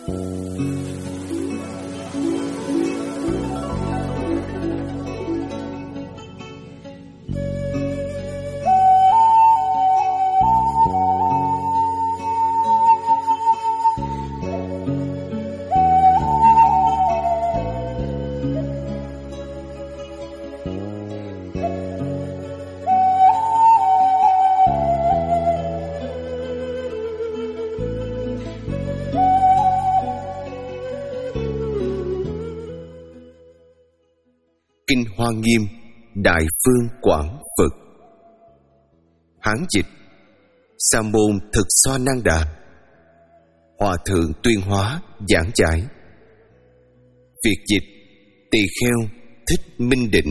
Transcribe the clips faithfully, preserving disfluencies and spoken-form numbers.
Kinh Hoa Nghiêm Đại Phương Quảng Phật. Hán dịch: Sa môn Thực Xoa Năng Đà. Hòa thượng Tuyên Hóa giảng giải. Việt dịch: Tỳ Kheo Thích Minh Định.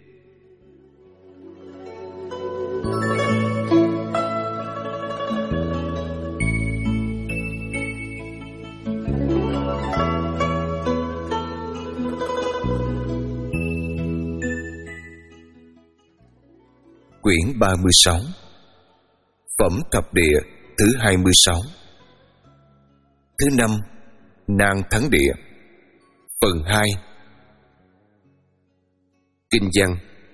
Quyển ba mươi sáu. Phẩm Thập Địa thứ hai mươi sáu. Thứ năm, Nan Thắng Địa. Phần hai. Kinh văn.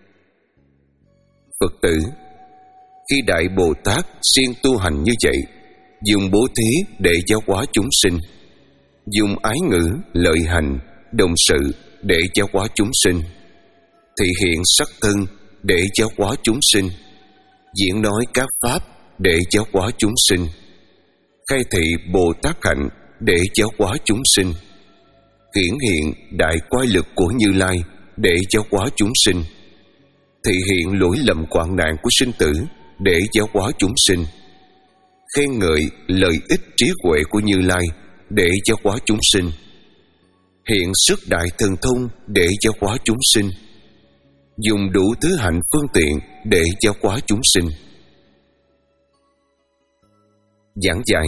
Phật tử, khi Đại Bồ Tát siêng tu hành như vậy, dùng bố thí để giáo hóa chúng sinh, dùng ái ngữ, lợi hành, đồng sự để giáo hóa chúng sinh, thị hiện sắc thân để giáo hóa chúng sinh, diễn nói các pháp để giáo hóa chúng sinh, khai thị Bồ Tát hạnh để giáo hóa chúng sinh, hiển hiện đại quay lực của Như Lai để giáo hóa chúng sinh, thị hiện lỗi lầm hoạn nạn của sinh tử để giáo hóa chúng sinh, khen ngợi lợi ích trí huệ của Như Lai để giáo hóa chúng sinh, hiện sức đại thần thông để giáo hóa chúng sinh, dùng đủ thứ hạnh phương tiện để giáo hóa chúng sinh. Giảng giải.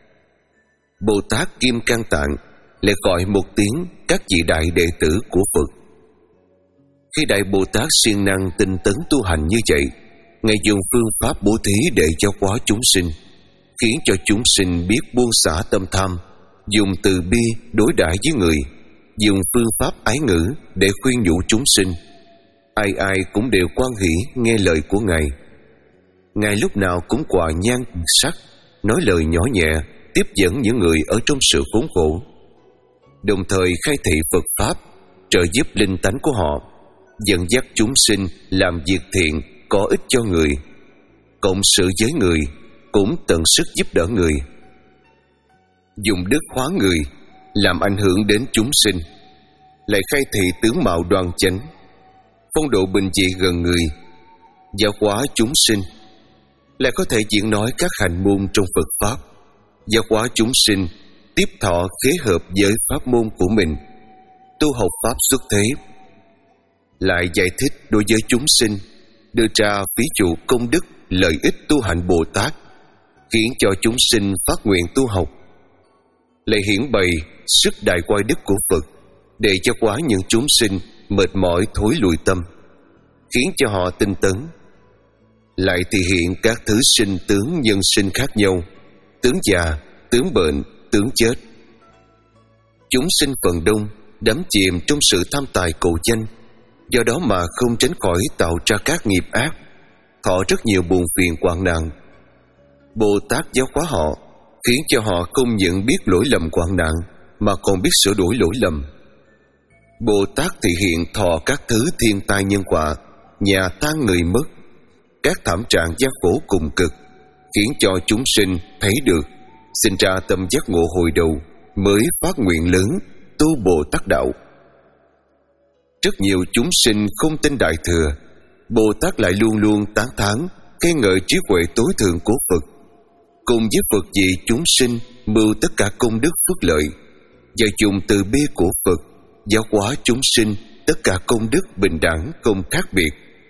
Bồ Tát Kim Cang Tạng lại gọi một tiếng các vị đại đệ tử của Phật. Khi Đại Bồ Tát siêng năng tinh tấn tu hành như vậy, Ngài dùng phương pháp bố thí để giáo hóa chúng sinh, khiến cho chúng sinh biết buông xả tâm tham, dùng từ bi đối đãi với người, dùng phương pháp ái ngữ để khuyên nhủ chúng sinh. Ai ai cũng đều hoan hỷ nghe lời của Ngài. Ngài lúc nào cũng quà nhan sắc, nói lời nhỏ nhẹ, tiếp dẫn những người ở trong sự khốn khổ, đồng thời khai thị Phật pháp, trợ giúp linh tánh của họ, dẫn dắt chúng sinh làm việc thiện có ích cho người, cộng sự với người, cũng tận sức giúp đỡ người, dùng đức hóa người, làm ảnh hưởng đến chúng sinh, lại khai thị tướng mạo đoan chánh, phong độ bình dị gần người, giáo hóa chúng sinh, lại có thể diễn nói các hành môn trong Phật pháp, giáo hóa chúng sinh tiếp thọ khế hợp với pháp môn của mình, tu học pháp xuất thế, lại giải thích đối với chúng sinh, đưa ra ví dụ công đức lợi ích tu hành Bồ Tát, khiến cho chúng sinh phát nguyện tu học, lại hiển bày sức đại quay đức của Phật để giáo hóa những chúng sinh mệt mỏi thối lùi tâm, khiến cho họ tinh tấn, lại thể hiện các thứ sinh tướng nhân sinh khác nhau, tướng già, tướng bệnh, tướng chết. Chúng sinh phần đông đắm chìm trong sự tham tài cầu danh, do đó mà không tránh khỏi tạo ra các nghiệp ác, thọ rất nhiều buồn phiền hoạn nạn. Bồ Tát giáo hóa họ, khiến cho họ không những biết lỗi lầm hoạn nạn, mà còn biết sửa đổi lỗi lầm. Bồ Tát thể hiện thọ các thứ thiên tai nhân họa, nhà tan người mất, các thảm trạng gian khổ cùng cực, khiến cho chúng sinh thấy được, sinh ra tâm giác ngộ hồi đầu, mới phát nguyện lớn tu Bồ Tát đạo. Rất nhiều chúng sinh không tin Đại Thừa, Bồ Tát lại luôn luôn tán thán khen ngợi trí huệ tối thượng của Phật, cùng với Phật dạy chúng sinh mưu tất cả công đức phước lợi, và dùng từ bi của Phật giáo hóa chúng sinh tất cả công đức bình đẳng không khác biệt.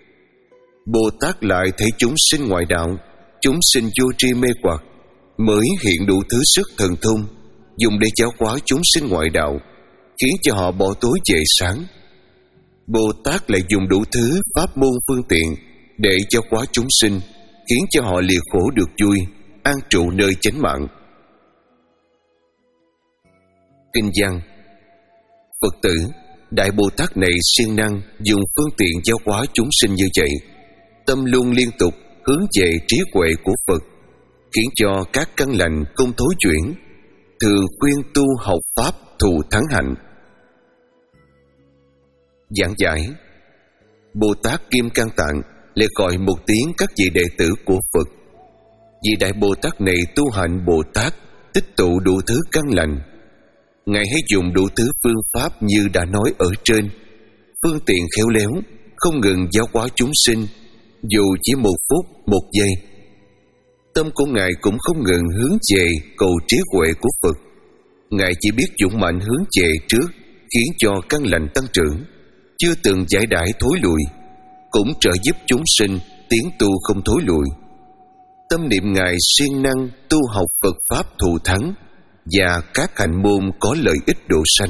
Bồ Tát lại thấy chúng sinh ngoại đạo, chúng sinh vô tri mê hoặc, mới hiện đủ thứ sức thần thông, dùng để giáo hóa chúng sinh ngoại đạo, khiến cho họ bỏ tối về sáng. Bồ Tát lại dùng đủ thứ pháp môn phương tiện để giáo hóa chúng sinh, khiến cho họ lìa khổ được vui, an trụ nơi chánh mạng. Kinh văn: Phật tử, Đại Bồ Tát này siêng năng dùng phương tiện giáo hóa chúng sinh như vậy, tâm luôn liên tục hướng về trí huệ của Phật, khiến cho các căn lành không thối chuyển, thường khuyên tu học pháp thù thắng hạnh. Giảng giải: Bồ Tát Kim Cang Tạng lại gọi một tiếng các vị đệ tử của Phật. Vì Đại Bồ Tát này tu hành Bồ Tát, tích tụ đủ thứ căn lành. Ngài hãy dùng đủ thứ phương pháp như đã nói ở trên, phương tiện khéo léo, không ngừng giáo hóa chúng sinh, dù chỉ một phút, một giây. Tâm của Ngài cũng không ngừng hướng về cầu trí huệ của Phật. Ngài chỉ biết dũng mạnh hướng về trước, khiến cho căn lành tăng trưởng, chưa từng giải đãi thối lùi, cũng trợ giúp chúng sinh tiến tu không thối lùi. Tâm niệm Ngài siêng năng tu học Phật pháp thù thắng và các hạnh môn có lợi ích độ sanh.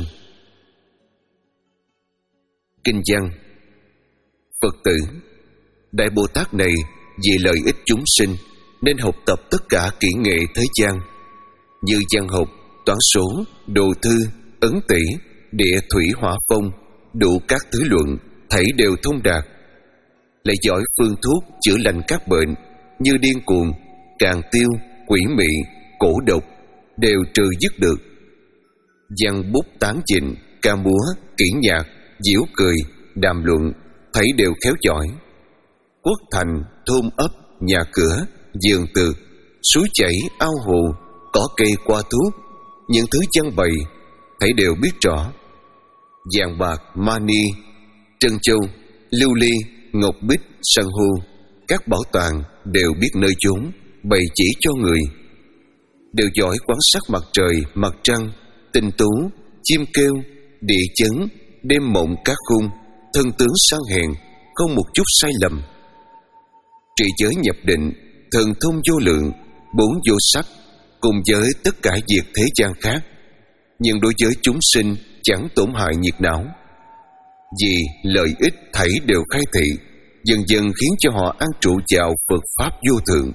Kinh văn: Phật tử, Đại Bồ Tát này vì lợi ích chúng sinh nên học tập tất cả kỹ nghệ thế gian, như văn học, toán số, đồ thư, ấn tỷ, địa thủy hỏa phong, đủ các thứ luận, thảy đều thông đạt. Lại giỏi phương thuốc chữa lành các bệnh như điên cuồng, càng tiêu, quỷ mị, cổ độc, đều trừ dứt được. Văn bút tán trình, ca múa, kỹ nhạc, diễu cười, đàm luận, thảy đều khéo giỏi. Quốc thành, thôn ấp, nhà cửa, vườn tược, suối chảy, ao hồ, cỏ cây qua thuốc, những thứ trang bày, thảy đều biết rõ. Vàng bạc, mani, trân châu, lưu ly, ngọc bích, san hô, các bảo tàng đều biết nơi chốn, bày chỉ cho người. Đều giỏi quan sát mặt trời, mặt trăng, tinh tú, chim kêu, địa chấn, đêm mộng các khung, thân tướng sang hèn, không một chút sai lầm. Trị giới nhập định, thần thông vô lượng, bốn vô sắc, cùng với tất cả việc thế gian khác, nhưng đối với chúng sinh chẳng tổn hại nhiệt não. Vì lợi ích thảy đều khai thị, dần dần khiến cho họ an trụ vào Phật pháp vô thượng.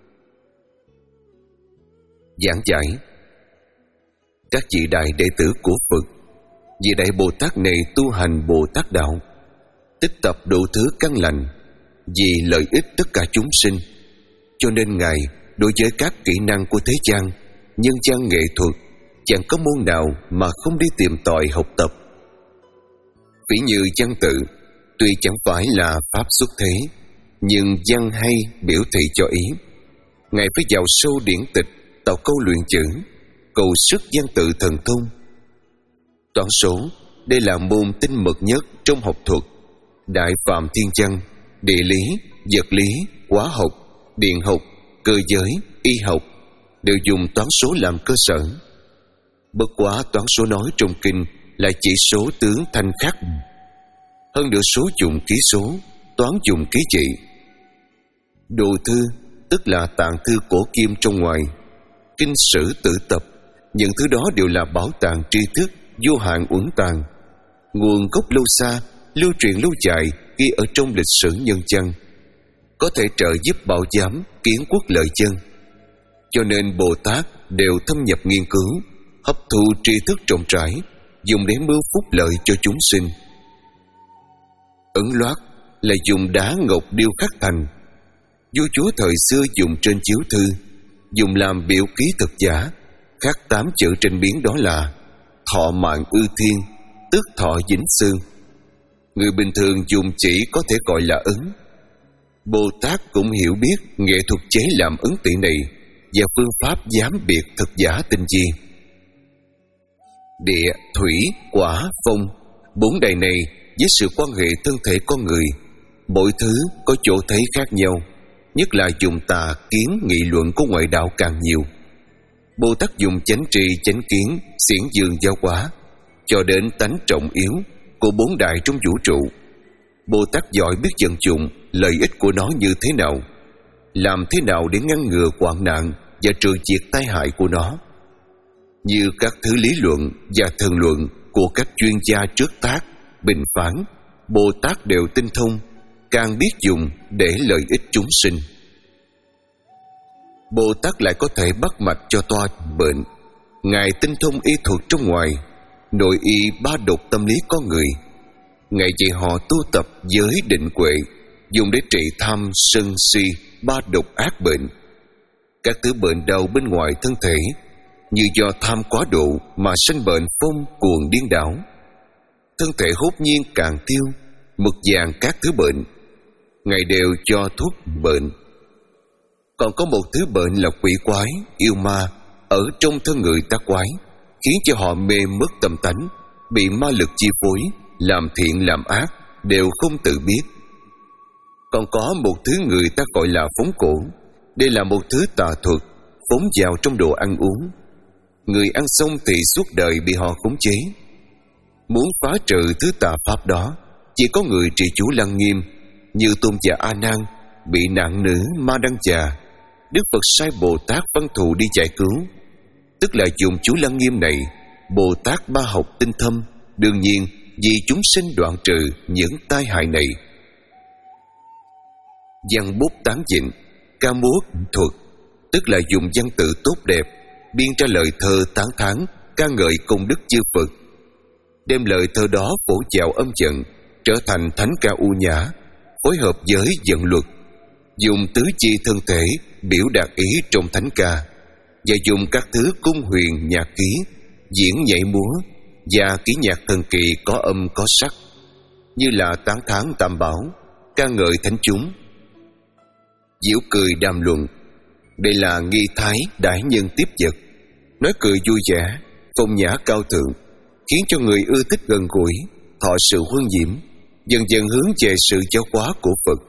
Giảng giải: Các vị đại đệ tử của Phật, vì Đại Bồ Tát này tu hành Bồ Tát đạo, tích tập đủ thứ căn lành, vì lợi ích tất cả chúng sinh, cho nên Ngài đối với các kỹ năng của thế gian, nhân gian nghệ thuật, chẳng có môn nào mà không đi tìm tòi học tập. Ví như văn tự, tuy chẳng phải là pháp xuất thế, nhưng văn hay biểu thị cho ý. Ngài phải vào sâu điển tịch, tạo câu luyện chữ, cầu sức văn tự thần thông. Toán số, đây là môn tinh mật nhất trong học thuật. Đại phạm thiên văn, địa lý, vật lý, hóa học, điện học, cơ giới, y học đều dùng toán số làm cơ sở. Bất quá toán số nói trong kinh là chỉ số tướng thanh khắc. Hơn nữa số dùng ký số, toán dùng ký trị. Đồ thư tức là tạng thư cổ kim trong ngoài, kinh sử tự tập, những thứ đó đều là bảo tàng tri thức vô hạn uẩn tàng, nguồn gốc lâu xa, lưu truyền lâu dài, ghi ở trong lịch sử nhân dân, có thể trợ giúp bảo giám kiến quốc lợi dân. Cho nên Bồ Tát đều thâm nhập nghiên cứu, hấp thu tri thức rộng rãi, dùng để mưu phúc lợi cho chúng sinh. Ấn loát là dùng đá ngọc điêu khắc thành. Vua chúa thời xưa dùng trên chiếu thư, dùng làm biểu ký thực giả, khắc tám chữ trên miếng, đó là thọ mạng ư thiên, tức thọ vĩnh xương. Người bình thường dùng chỉ có thể gọi là ấn. Bồ Tát cũng hiểu biết nghệ thuật chế làm ấn tỷ này và phương pháp giám biệt thực giả tinh vi. Địa, thủy, quả, phong, bốn đài này với sự quan hệ thân thể con người, mỗi thứ có chỗ thấy khác nhau, nhất là dùng tà kiến nghị luận của ngoại đạo càng nhiều. Bồ Tát dùng chánh tri chánh kiến xiển dương giáo hóa cho đến tánh trọng yếu của bốn đại trong vũ trụ. Bồ Tát giỏi biết vận dụng lợi ích của nó như thế nào, làm thế nào để ngăn ngừa hoạn nạn và trừ diệt tai hại của nó. Như các thứ lý luận và thần luận của các chuyên gia trước tác, bình phán, Bồ Tát đều tinh thông, càng biết dùng để lợi ích chúng sinh. Bồ Tát lại có thể bắt mạch cho toa bệnh, Ngài tinh thông y thuật trong ngoài, nội y ba độc tâm lý con người. Ngài dạy họ tu tập giới định huệ, dùng để trị tham sân si ba độc ác bệnh. Các thứ bệnh đau bên ngoài thân thể như do tham quá độ mà sanh bệnh phong cuồng điên đảo. Thân thể hốt nhiên càng tiêu, mực vàng các thứ bệnh, Ngài đều cho thuốc bệnh. Còn có một thứ bệnh là quỷ quái, yêu ma ở trong thân người ta quái, khiến cho họ mê mất tâm tánh, bị ma lực chi phối, làm thiện làm ác đều không tự biết. Còn có một thứ người ta gọi là phóng cổ. Đây là một thứ tà thuật phóng vào trong đồ ăn uống. Người ăn xong thì suốt đời bị họ khống chế. Muốn phá trừ thứ tà pháp đó, chỉ có người trì chú Lăng Nghiêm như Tôn giả A Nan bị nạn nữ ma đăng già. Đức Phật sai Bồ Tát Văn Thù đi giải cứu, tức là dùng chú Lăng Nghiêm này. Bồ Tát ba học tinh thâm, đương nhiên vì chúng sinh đoạn trừ những tai hại này. Văn bút tán dịnh, ca múa thuật, tức là dùng văn tự tốt đẹp, biên ra lời thơ tán thán ca ngợi công đức chư Phật, đem lời thơ đó phổ vào âm trận, trở thành thánh ca u nhã, phối hợp với vận luật, dùng tứ chi thân thể biểu đạt ý trong thánh ca, và dùng các thứ cung huyền nhạc ký, diễn nhảy múa và ký nhạc thần kỳ có âm có sắc, như là tán thán tam bảo, ca ngợi thánh chúng, giễu cười đàm luận. Đây là nghi thái đại nhân tiếp vật, nói cười vui vẻ, phong nhã cao thượng, khiến cho người ưa thích gần gũi, thọ sự huân diễm, dần dần hướng về sự giáo hóa của Phật.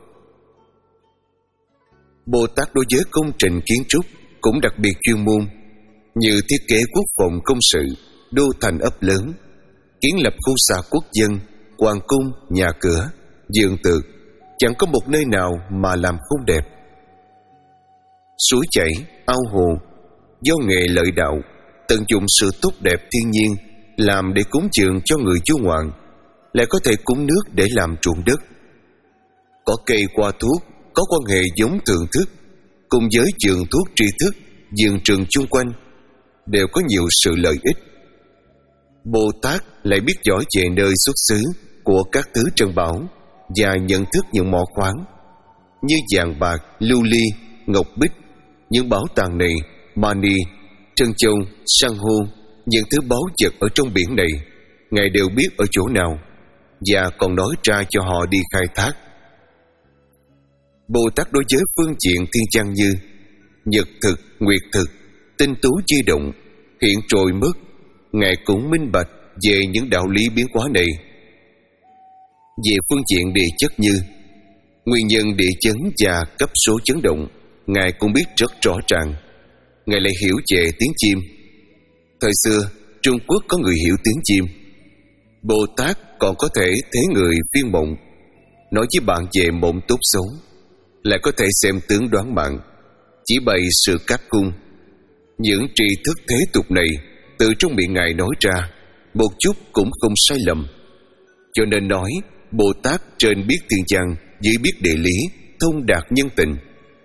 Bồ Tát đối với công trình kiến trúc cũng đặc biệt chuyên môn, như thiết kế quốc phòng công sự, đô thành ấp lớn, kiến lập khu xạ quốc dân, hoàng cung, nhà cửa, vườn tược, chẳng có một nơi nào mà làm không đẹp. Suối chảy, ao hồ, do nghề lợi đạo, tận dụng sự tốt đẹp thiên nhiên làm để cúng dường cho người du ngoạn, lại có thể cúng nước để làm ruộng đất. Có cây qua thuốc, có quan hệ giống thượng thức, cùng với vườn thuốc tri thức, vườn trường chung quanh, đều có nhiều sự lợi ích. Bồ Tát lại biết rõ về nơi xuất xứ của các thứ trân bảo và nhận thức những mỏ khoáng như vàng bạc, lưu ly, ngọc bích. Những bảo tàng này, mani, trân châu, san hô, những thứ báu vật ở trong biển này, Ngài đều biết ở chỗ nào, và còn nói ra cho họ đi khai thác. Bồ Tát đối với phương diện thiên chăng như nhật thực, nguyệt thực, tinh tú chi động, hiện trồi mất, Ngài cũng minh bạch về những đạo lý biến hóa này. Về phương diện địa chất như nguyên nhân địa chấn và cấp số chấn động, Ngài cũng biết rất rõ ràng. Ngài lại hiểu về tiếng chim. Thời xưa Trung Quốc có người hiểu tiếng chim. Bồ Tát còn có thể thấy người phiên mộng, nói với bạn về mộng tốt xấu, lại có thể xem tướng đoán mạng, chỉ bày sự cát cung. Những tri thức thế tục này từ trong miệng Ngài nói ra, một chút cũng không sai lầm. Cho nên nói Bồ Tát trên biết thiên văn, dưới biết địa lý, thông đạt nhân tình.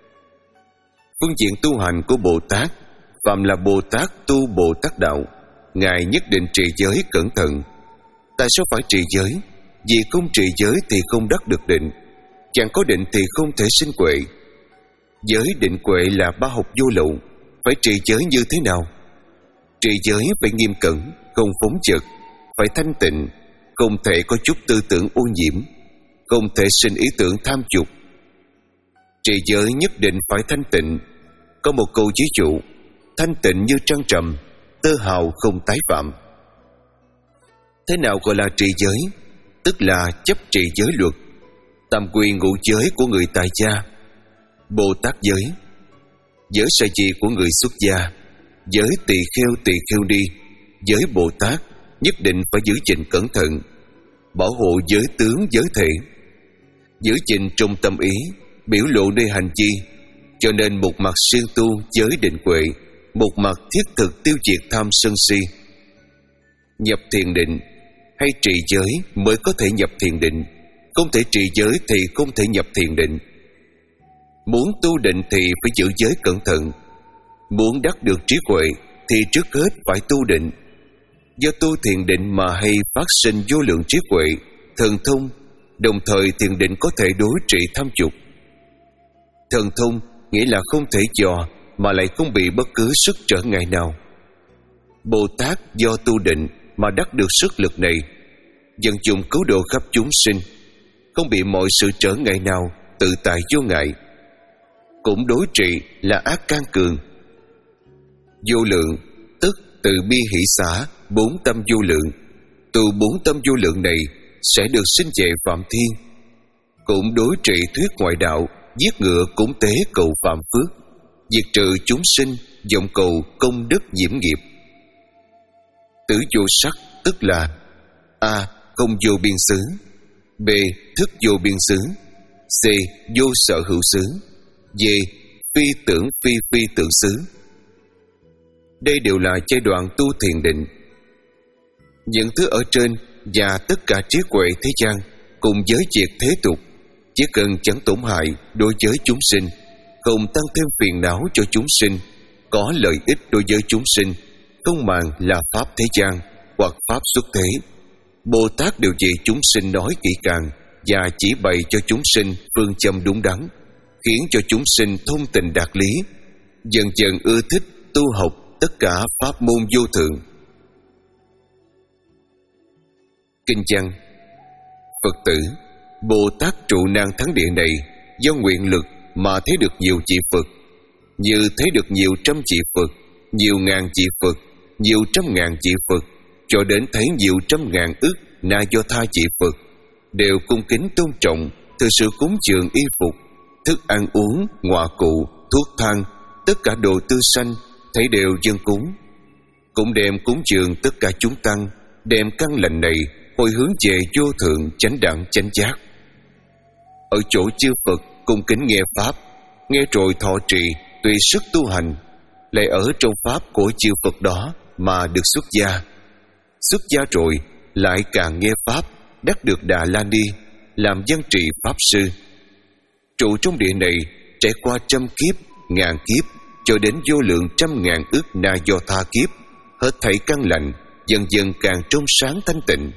Phương diện tu hành của Bồ Tát, phạm là Bồ Tát tu Bồ Tát đạo, Ngài nhất định trì giới cẩn thận. Tại sao phải trì giới? Vì không trì giới thì không đắc được định, chẳng có định thì không thể sinh huệ. Giới định huệ là ba học vô lậu. Phải trì giới như thế nào? Trì giới phải nghiêm cẩn, không phóng dật, phải thanh tịnh, không thể có chút tư tưởng ô nhiễm, không thể sinh ý tưởng tham dục. Trì giới nhất định phải thanh tịnh. Có một câu ví dụ: thanh tịnh như trăng trầm, tơ hào không tái phạm. Thế nào gọi là trì giới? Tức là chấp trì giới luật, tam quy ngũ giới của người tại gia, Bồ Tát giới, giới sa di của người xuất gia, giới tỳ kheo tỳ kheo đi, giới Bồ Tát nhất định phải giữ gìn cẩn thận, bảo hộ giới tướng giới thể, giữ gìn trong tâm ý, biểu lộ nơi hành vi. Cho nên một mặt siêng tu giới định huệ, một mặt thiết thực tiêu diệt tham sân si. Nhập thiền định hay trì giới mới có thể nhập thiền định, không thể trì giới thì không thể nhập thiền định. Muốn tu định thì phải giữ giới cẩn thận, muốn đắc được trí huệ thì trước hết phải tu định. Do tu thiền định mà hay phát sinh vô lượng trí huệ, thần thông, đồng thời thiền định có thể đối trị tham dục. Thần thông nghĩa là không thể dò mà lại không bị bất cứ sức trở ngại nào. Bồ Tát do tu định mà đắc được sức lực này, dần dùng cứu độ khắp chúng sinh, không bị mọi sự trở ngại nào, tự tại vô ngại. Cũng đối trị là ác can cường. Vô lượng tức từ bi hỷ xả, bốn tâm vô lượng. Tu bốn tâm vô lượng này sẽ được sinh về phạm thiên. Cũng đối trị thuyết ngoại đạo, giết ngựa cúng tế cầu phạm phước, diệt trừ chúng sinh, vọng cầu công đức nhiễm nghiệp. Tứ vô sắc tức là: A. Không vô biên xứ, B. Thức vô biên xứ, C. Vô sở hữu xứ, D. Phi tưởng phi phi tưởng xứ. Đây đều là giai đoạn tu thiền định. Những thứ ở trên và tất cả trí huệ thế gian cùng với việc thế tục chỉ cần chẳng tổn hại đối với chúng sinh, không tăng thêm phiền não cho chúng sinh, có lợi ích đối với chúng sinh, không màng là pháp thế gian hoặc pháp xuất thế, Bồ Tát đều vì chúng sinh nói kỹ càng và chỉ bày cho chúng sinh phương châm đúng đắn, khiến cho chúng sinh thông tình đạt lý, dần dần ưa thích tu học tất cả pháp môn vô thượng. Kinh văn: Phật tử, Bồ Tát trụ nan thắng địa này do nguyện lực mà thấy được nhiều vị Phật, như thấy được nhiều trăm vị Phật, nhiều ngàn vị Phật, nhiều trăm ngàn vị Phật, cho đến thấy nhiều trăm ngàn ức na do tha vị Phật, đều cung kính tôn trọng, từ sự cúng dường y phục, thức ăn uống, ngọa cụ, thuốc thang, tất cả đồ tư sanh, thấy đều dâng cúng. Cũng đem cúng dường tất cả chúng tăng, đem căn lành này hồi hướng về vô thượng chánh đẳng chánh giác. Ở chỗ chư Phật cung kính nghe pháp, nghe rồi thọ trì, tùy sức tu hành, lại ở trong pháp của chư Phật đó mà được xuất gia. Xuất gia rồi lại càng nghe pháp, đắc được Đà La Ni, làm văn trì pháp sư. Trụ trong địa này trải qua trăm kiếp, ngàn kiếp, cho đến vô lượng trăm ngàn ức na do tha kiếp, hết thảy căn lành dần dần càng trong sáng thanh tịnh.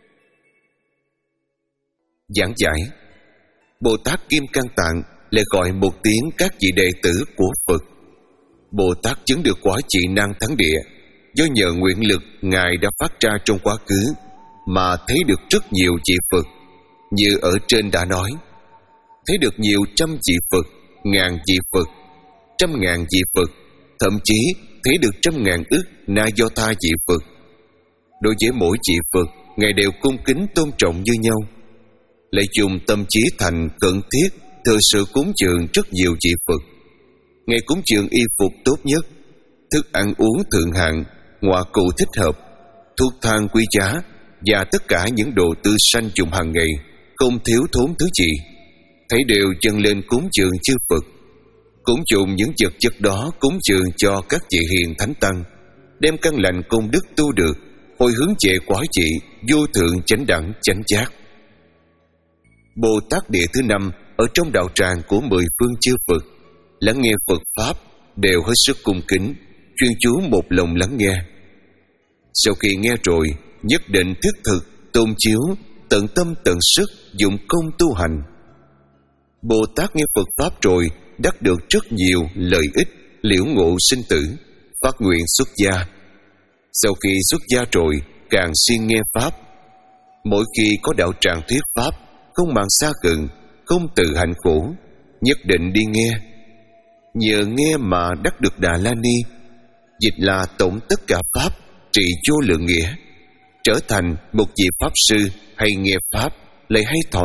Giảng giải: Bồ Tát Kim Cang Tạng lại gọi một tiếng các vị đệ tử của Phật. Bồ Tát chứng được quả trị năng thắng địa do nhờ nguyện lực Ngài đã phát ra trong quá khứ mà thấy được rất nhiều vị Phật, như ở trên đã nói, thấy được nhiều trăm vị Phật, ngàn vị Phật, trăm ngàn vị Phật, thậm chí thấy được trăm ngàn ức na do tha vị Phật. Đối với mỗi vị Phật, Ngài đều cung kính tôn trọng như nhau, lại dùng tâm trí thành cận thiết thừa sự cúng dường rất nhiều vị Phật. Ngài cúng dường y phục tốt nhất, thức ăn uống thượng hạng, ngọa cụ thích hợp, thuốc thang quý giá và tất cả những đồ tư sanh dùng hàng ngày, không thiếu thốn thứ gì, thấy đều dâng lên cúng dường chư Phật. Cũng dùng những vật chất đó cúng dường cho các vị hiền thánh tăng, đem căn lành công đức tu được hồi hướng về quả vị vô thượng chánh đẳng chánh giác. Bồ Tát địa thứ năm ở trong đạo tràng của mười phương chư Phật, lắng nghe Phật pháp đều hết sức cung kính, chuyên chú một lòng lắng nghe. Sau khi nghe rồi, nhất định thiết thực tôn chiếu, tận tâm tận sức dụng công tu hành. Bồ Tát nghe Phật pháp rồi đắc được rất nhiều lợi ích, liễu ngộ sinh tử, phát nguyện xuất gia. Sau khi xuất gia rồi càng siêng nghe pháp. Mỗi khi có đạo tràng thuyết pháp, không màng xa gần, không tự hành khổ, nhất định đi nghe. Nhờ nghe mà đắc được Đà La Ni, dịch là tổng tất cả pháp, trị vô lượng nghĩa, trở thành một vị pháp sư hay nghe pháp, lại hay thọ.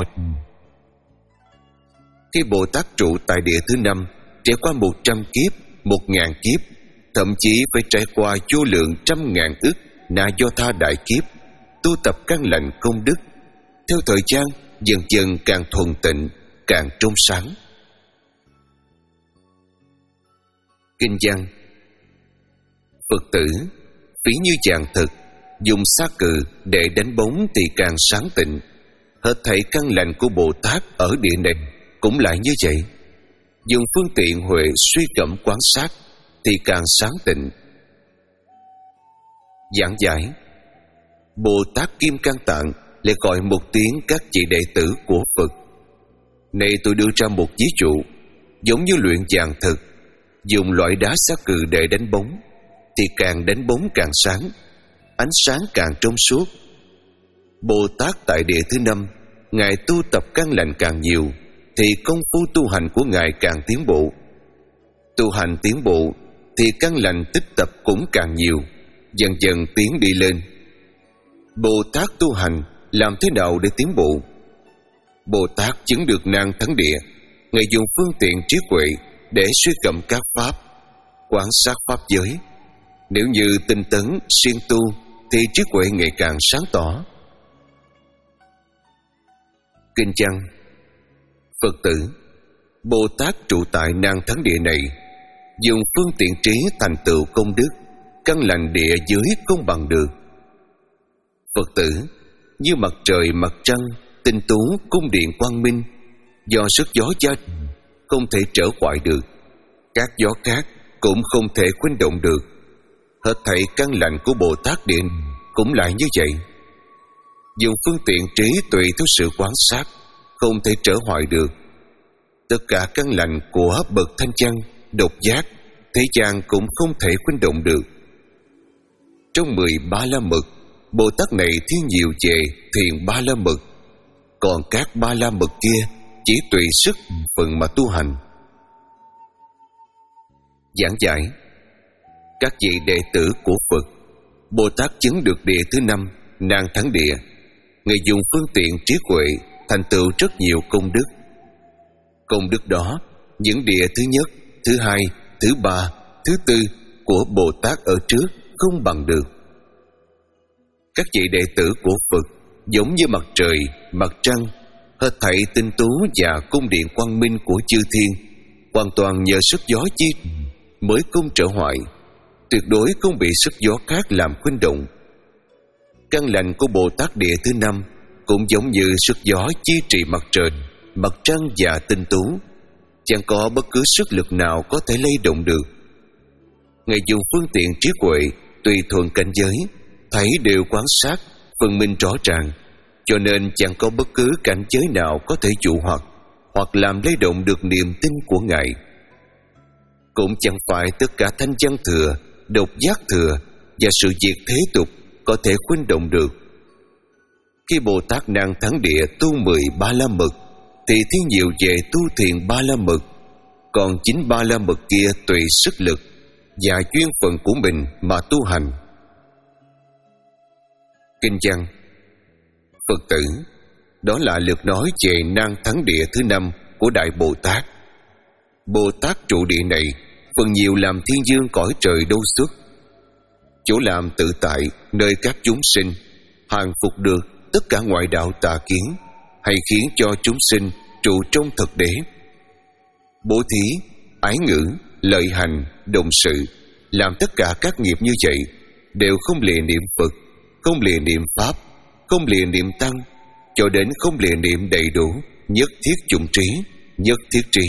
Khi Bồ Tát trụ tại địa thứ năm, trải qua một trăm kiếp, một ngàn kiếp, thậm chí phải trải qua vô lượng trăm ngàn ức na do tha đại kiếp, tu tập căn lành công đức, theo thời gian dần dần càng thuần tịnh, càng trong sáng. Kinh văn: Phật tử, phí như vàng thực, dùng sa cừ để đánh bóng thì càng sáng tịnh. Hết thảy căn lành của Bồ Tát ở địa này cũng lại như vậy. Dùng phương tiện huệ suy gẫm quan sát thì càng sáng tịnh. Giảng giải: Bồ Tát Kim Cang Tạng lại gọi một tiếng các vị đệ tử của Phật. Này tôi đưa ra một ví dụ, giống như luyện vàng thực, dùng loại đá xá cừ để đánh bóng, thì càng đánh bóng càng sáng, ánh sáng càng trong suốt. Bồ Tát tại địa thứ năm, Ngài tu tập căn lành càng nhiều, thì công phu tu hành của Ngài càng tiến bộ. Tu hành tiến bộ, thì căn lành tích tập cũng càng nhiều, dần dần tiến đi lên. Bồ Tát tu hành làm thế nào để tiến bộ? Bồ Tát chứng được năng thắng địa, Ngài dùng phương tiện trí huệ để suy gẫm các pháp, quan sát pháp giới. Nếu như tinh tấn siêng tu, thì trí huệ ngày càng sáng tỏ. Kinh văn: Phật tử, Bồ Tát trụ tại năng thắng địa này, dùng phương tiện trí thành tựu công đức, căn lành địa giới không bằng được. Phật tử, như mặt trời mặt trăng, tinh tú cung điện quang minh, do sức gió gia không thể trở hoại được, các gió khác cũng không thể khuếch động được. Hết thảy căn lành của Bồ Tát điện cũng lại như vậy. Dùng phương tiện trí tùy theo sự quan sát, không thể trở hoại được. Tất cả căn lành của bậc thanh văn, độc giác, thế gian cũng không thể khuếch động được. Trong mười ba la mật, Bồ Tát này thiên nhiều về thiền ba la mật, còn các ba la mật kia chỉ tùy sức phận mà tu hành. Giảng giải: Các vị đệ tử của Phật, Bồ Tát chứng được địa thứ năm, năng thắng địa. Ngài dùng phương tiện trí huệ thành tựu rất nhiều công đức. Công đức đó, những địa thứ nhất, thứ hai, thứ ba, thứ tư của Bồ Tát ở trước không bằng được. Các vị đệ tử của Phật giống như mặt trời, mặt trăng, hết thảy tinh tú và cung điện quang minh của chư thiên, hoàn toàn nhờ sức gió chi mới không trở hoại, tuyệt đối không bị sức gió khác làm khuếch động. Căn lành của Bồ Tát địa thứ năm cũng giống như sức gió chi trì mặt trời, mặt trăng và tinh tú, chẳng có bất cứ sức lực nào có thể lay động được. Ngài dùng phương tiện trí huệ tùy thuận cảnh giới, thấy đều quan sát, phân minh rõ ràng, cho nên chẳng có bất cứ cảnh giới nào có thể dụ hoặc hoặc làm lay động được niềm tin của Ngài. Cũng chẳng phải tất cả thanh văn thừa, độc giác thừa và sự diệt thế tục có thể khuếch động được. Khi Bồ Tát năng thắng địa tu mười ba la mật, thì thiên diệu về tu thiền ba la mật, còn chính ba la mật kia tùy sức lực và duyên phận của mình mà tu hành. Kinh văn: Phật tử, đó là lượt nói về năng thắng địa thứ năm của Đại Bồ Tát. Bồ Tát trụ địa này phần nhiều làm thiên dương cõi trời đâu xuất, chỗ làm tự tại nơi các chúng sinh, hàng phục được tất cả ngoại đạo tà kiến, hay khiến cho chúng sinh trụ trong thực đế. Bố thí, ái ngữ, lợi hành, đồng sự, làm tất cả các nghiệp như vậy đều không lìa niệm Phật, không lìa niệm Pháp, không lìa niệm Tăng, cho đến không lìa niệm đầy đủ, nhất thiết dụng trí, nhất thiết trí.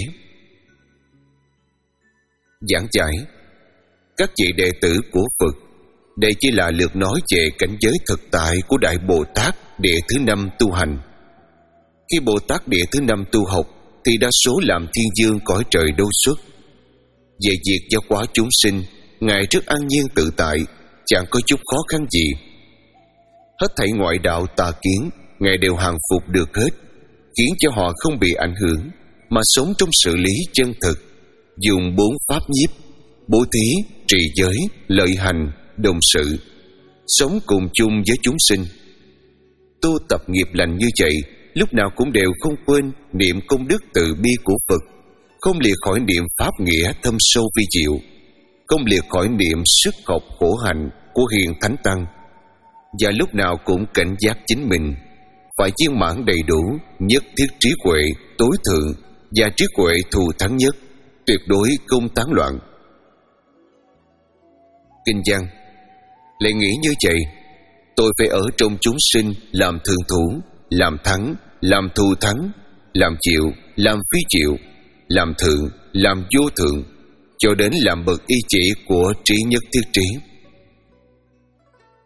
Giảng giải: Các vị đệ tử của Phật, đây chỉ là lượt nói về cảnh giới thực tại của Đại Bồ Tát địa thứ năm tu hành. Khi Bồ Tát địa thứ năm tu học, thì đa số làm thiên dương cõi trời đâu xuất. Về việc giáo hóa chúng sinh, Ngài rất an nhiên tự tại, chẳng có chút khó khăn gì. Hết thảy ngoại đạo tà kiến, Ngài đều hàng phục được hết, khiến cho họ không bị ảnh hưởng, mà sống trong sự lý chân thực, dùng bốn pháp nhiếp, bố thí, trì giới, lợi hành, đồng sự, sống cùng chung với chúng sinh. Tu tập nghiệp lành như vậy, lúc nào cũng đều không quên niệm công đức từ bi của Phật, không lìa khỏi niệm pháp nghĩa thâm sâu vi diệu, không lìa khỏi niệm sức học khổ hạnh của hiền thánh tăng, và lúc nào cũng cảnh giác chính mình phải viên mãn đầy đủ nhất thiết trí huệ tối thượng và trí huệ thù thắng nhất, tuyệt đối không tán loạn. Kinh văn: Lại nghĩ như vậy, tôi phải ở trong chúng sinh làm thượng thủ, làm thắng, làm thù thắng, làm chịu, làm phi chịu, làm thượng, làm vô thượng, cho đến làm bậc y chỉ của trí nhất thiết trí.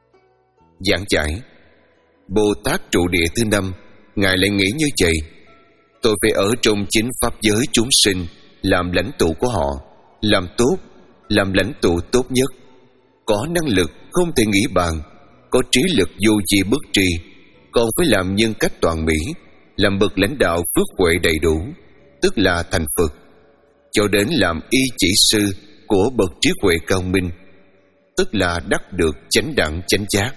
Giảng giải: Bồ Tát trụ địa thứ năm, Ngài lại nghĩ như vậy: tôi phải ở trong chính pháp giới chúng sinh, làm lãnh tụ của họ, làm tốt, làm lãnh tụ tốt nhất, có năng lực không thể nghĩ bàn, có trí lực vô chi bất tri, còn phải làm nhân cách toàn mỹ, làm bậc lãnh đạo phước huệ đầy đủ, tức là thành Phật, cho đến làm y chỉ sư của bậc trí huệ cao minh, tức là đắc được chánh đẳng chánh giác.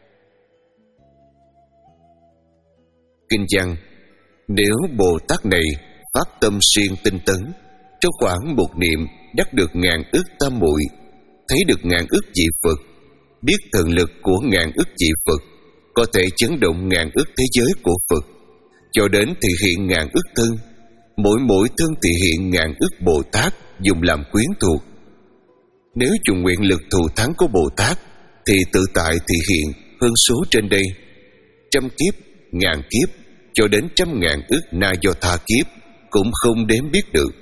Kinh văn: nếu Bồ Tát này phát tâm siêng tinh tấn, trong khoảng một niệm đắc được ngàn ức tam muội, thấy được ngàn ức vị Phật, biết thần lực của ngàn ức vị Phật, có thể chấn động ngàn ức thế giới của Phật, cho đến thị hiện ngàn ức thân, mỗi mỗi thân thị hiện ngàn ức Bồ Tát dùng làm quyến thuộc. Nếu dùng nguyện lực thù thắng của Bồ Tát, thì tự tại thị hiện hơn số trên đây, trăm kiếp, ngàn kiếp, cho đến trăm ngàn ức na do tha kiếp cũng không đếm biết được.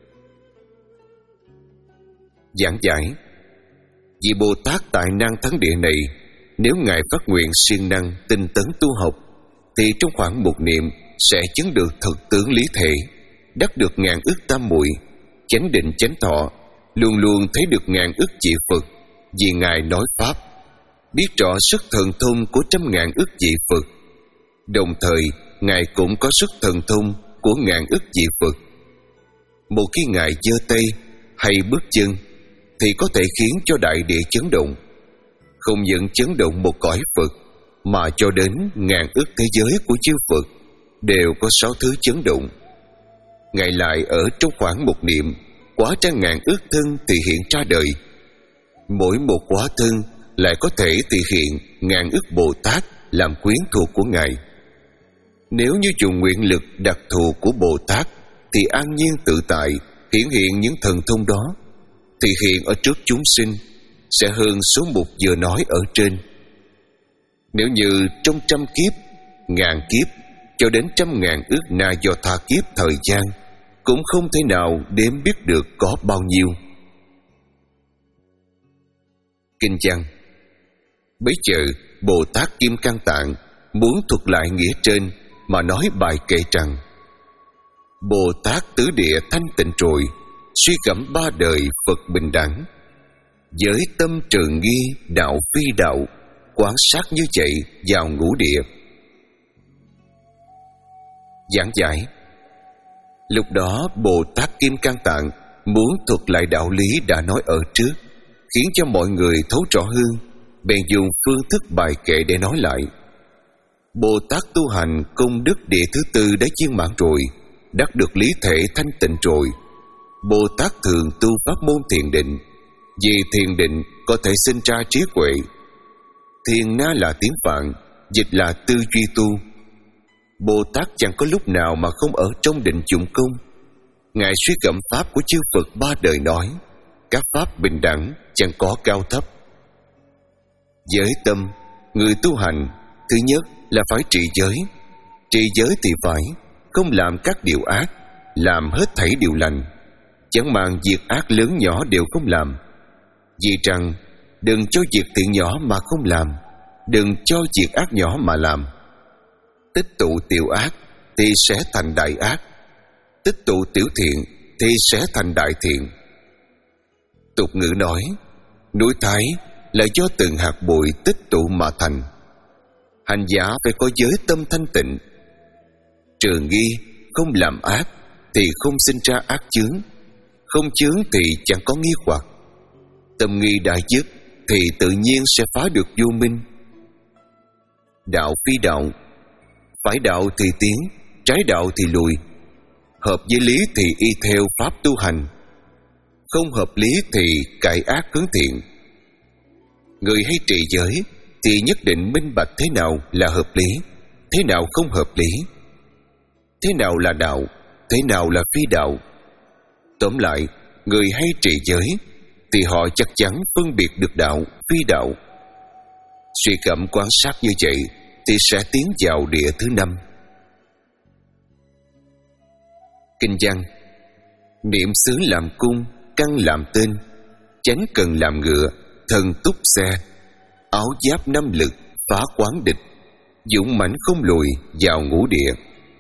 Giảng giải: vì Bồ Tát tại năng thắng địa này, nếu Ngài phát nguyện siêng năng tinh tấn tu học, thì trong khoảng một niệm sẽ chứng được thực tướng lý thể, đắc được ngàn ức tam muội, chánh định chánh thọ, luôn luôn thấy được ngàn ức vị Phật, vì Ngài nói pháp, biết rõ sức thần thông của trăm ngàn ức vị Phật. Đồng thời Ngài cũng có sức thần thông của ngàn ức vị Phật. Một khi Ngài giơ tay hay bước chân, thì có thể khiến cho đại địa chấn động. Không những chấn động một cõi Phật, mà cho đến ngàn ức thế giới của chư Phật đều có sáu thứ chấn động. Ngài lại ở trong khoảng một niệm quá ra ngàn ức thân thì hiện ra đời. Mỗi một quá thân lại có thể thể hiện ngàn ức Bồ Tát làm quyến thuộc của Ngài. Nếu như dùng nguyện lực đặc thù của Bồ Tát, thì an nhiên tự tại hiển hiện những thần thông đó, thì hiện ở trước chúng sinh sẽ hơn số mục vừa nói ở trên. Nếu như trong trăm kiếp, ngàn kiếp, cho đến trăm ngàn ước na do tha kiếp thời gian, cũng không thể nào đếm biết được có bao nhiêu. Kinh văn: bấy giờ Bồ Tát Kim Cang Tạng muốn thuật lại nghĩa trên mà nói bài kệ rằng: Bồ Tát tứ địa thanh tịnh rồi, suy gẫm ba đời Phật bình đẳng, giới tâm trường nghi đạo phi đạo, quán sát như vậy vào ngũ địa. Giảng giải: lúc đó Bồ Tát Kim Cang Tạng muốn thuật lại đạo lý đã nói ở trước, khiến cho mọi người thấu rõ hơn, bèn dùng phương thức bài kệ để nói lại. Bồ Tát tu hành công đức địa thứ tư đã viên mãn rồi, đắc được lý thể thanh tịnh rồi. Bồ Tát thường tu pháp môn thiền định, vì thiền định có thể sinh ra trí huệ. Thiền na là tiếng Phạn, dịch là tư duy tu. Bồ Tát chẳng có lúc nào mà không ở trong định dụng công. Ngài suy gẫm pháp của chư Phật ba đời nói, các pháp bình đẳng, chẳng có cao thấp. Giới tâm, người tu hành, thứ nhất là phải trị giới. Trị giới thì phải không làm các điều ác, làm hết thảy điều lành, chẳng màng việc ác lớn nhỏ đều không làm. Vì rằng đừng cho việc thiện nhỏ mà không làm, đừng cho việc ác nhỏ mà làm. Tích tụ tiểu ác thì sẽ thành đại ác, tích tụ tiểu thiện thì sẽ thành đại thiện. Tục ngữ nói, núi Thái là do từng hạt bụi tích tụ mà thành. Hành giả phải có giới tâm thanh tịnh. Trường nghi, không làm ác thì không sinh ra ác chướng, không chướng thì chẳng có nghi hoặc. Tâm nghi đã dứt thì tự nhiên sẽ phá được vô minh. Đạo phi đạo, phải đạo thì tiến, trái đạo thì lùi. Hợp với lý thì y theo pháp tu hành, không hợp lý thì cải ác hướng thiện. Người hay trì giới thì nhất định minh bạch thế nào là hợp lý, thế nào không hợp lý, thế nào là đạo, thế nào là phi đạo. Tóm lại, người hay trì giới thì họ chắc chắn phân biệt được đạo, phi đạo. Suy gẫm quan sát như vậy thì sẽ tiến vào địa thứ năm. Kinh văn: niệm xứ làm cung, căn làm tên, chánh cần làm ngựa, thần túc xe, áo giáp năm lực, phá quán địch, dũng mãnh không lùi vào ngũ địa.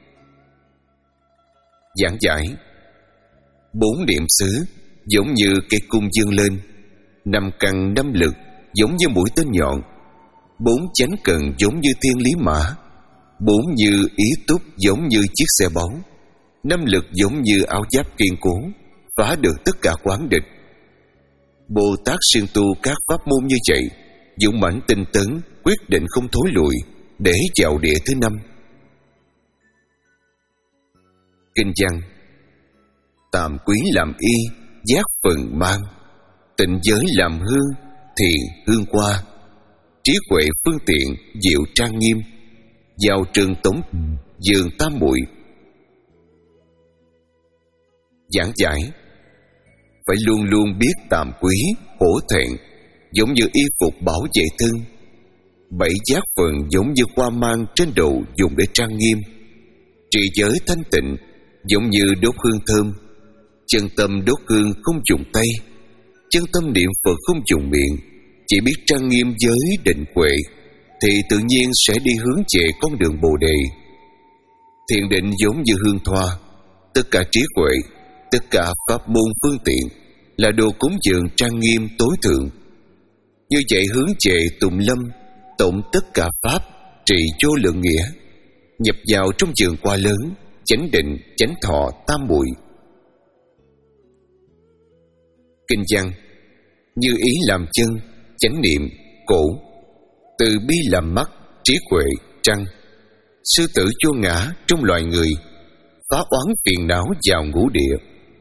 Giảng giải: bốn niệm xứ giống như cây cung dương lên, năm căn năm lực giống như mũi tên nhọn, bốn chánh cần giống như thiên lý mã, bốn như ý túc giống như chiếc xe báu, năm lực giống như áo giáp kiên cố, phá được tất cả quán địch. Bồ Tát siêng tu các pháp môn như vậy, dũng mãnh tinh tấn, quyết định không thối lùi để vào địa thứ năm. Kinh văn: tàm quý làm y, giác phần mang, tịnh giới làm hương, thì hương qua, trí huệ phương tiện, diệu trang nghiêm, vào trường tống dường tam muội. Giảng giải: phải luôn luôn biết tàm quý, hổ thẹn giống như y phục bảo vệ thân, bảy giác phần giống như hoa mang trên đầu dùng để trang nghiêm, trì giới thanh tịnh giống như đốt hương thơm, chân tâm đốt hương không dùng tay, chân tâm niệm Phật không dùng miệng, chỉ biết trang nghiêm giới định huệ, thì tự nhiên sẽ đi hướng về con đường Bồ Đề. Thiền định giống như hương thoa, tất cả trí huệ, tất cả pháp môn phương tiện là đồ cúng dường trang nghiêm tối thượng. Như vậy hướng về tụng lâm, tổng tất cả pháp trị vô lượng nghĩa, nhập vào trong vườn hoa lớn, chánh định, chánh thọ, tam muội. Kinh văn: như ý làm chân, chánh niệm, cổ, từ bi làm mắt, trí huệ, trăng, sư tử vô ngã trong loài người, phá oán phiền não vào ngũ địa.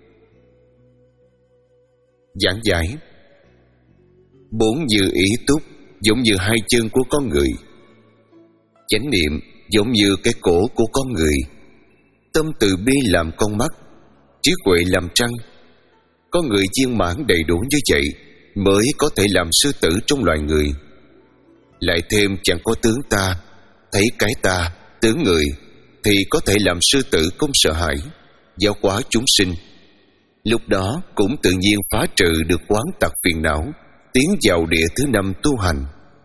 Giảng giải: bốn như ý túc giống như hai chân của con người, chánh niệm giống như cái cổ của con người, tâm từ bi làm con mắt, trí huệ làm trăng. Con người viên mãn đầy đủ như vậy mới có thể làm sư tử trong loài người. Lại thêm chẳng có tướng ta, thấy cái ta, tướng người, thì có thể làm sư tử không sợ hãi, giáo hóa chúng sinh. Lúc đó cũng tự nhiên phá trừ được quán tặc phiền não, tiến vào địa thứ năm tu hành.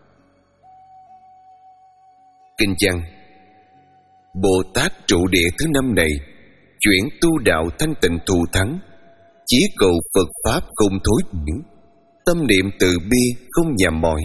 Kinh văn: Bồ Tát trụ địa thứ năm này, chuyển tu đạo thanh tịnh thù thắng, chí cầu Phật pháp không thối chuyển, tâm niệm từ bi không nhàm mỏi.